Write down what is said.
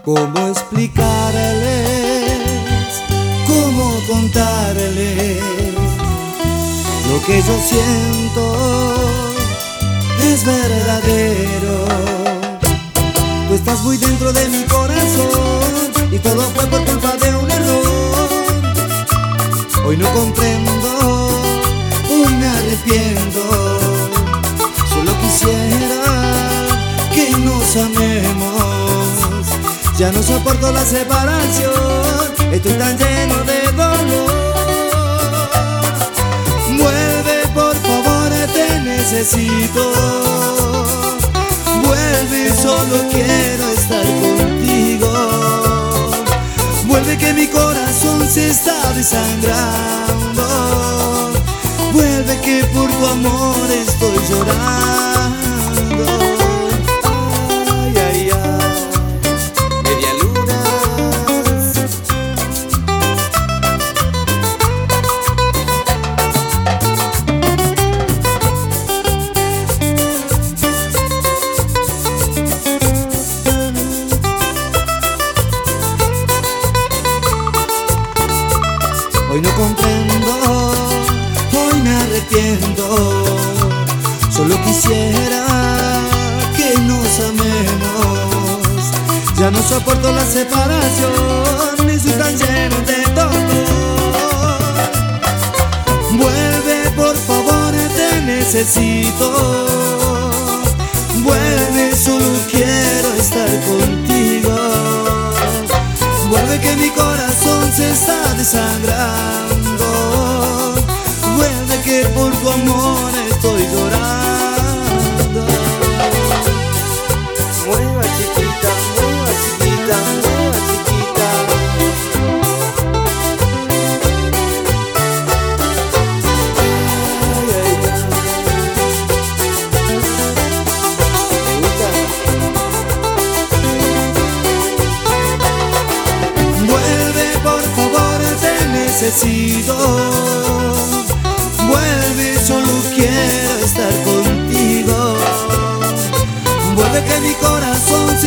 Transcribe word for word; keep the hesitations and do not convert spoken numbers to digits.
¿Cómo explicarles? ¿Cómo contarles? Lo que yo siento es verdadero. Tú estás muy dentro de mi corazón y todo fue por culpa de un error. Hoy no comprendo, hoy me arrepiento. Solo quisiera que nos amemos. Ya no soporto la separación, estoy tan lleno de dolor. Vuelve, por favor, te necesito. Vuelve, solo quiero estar contigo. Vuelve que mi corazón se está desangrando. Vuelve que por tu amor estoy llorando. Ay, ay, ay. Media luna. Hoy no comprendo, hoy me arrepiento. Solo quisiera que nos amemos. Ya no soporto la separación, estoy tan lleno de dolor. Vuelve, por favor, te necesito. Vuelve, solo quiero estar contigo. Vuelve que mi corazón se está desangrando. Vuelve que por tu amor estoy llorando. Mueva chiquita, mueva chiquita, mueva chiquita. Ay, ay, ay. ¿Te gusta? Vuelve, por favor, te necesito. Vuelve, solo quiero estar contigo. Vuelve que mi corazón se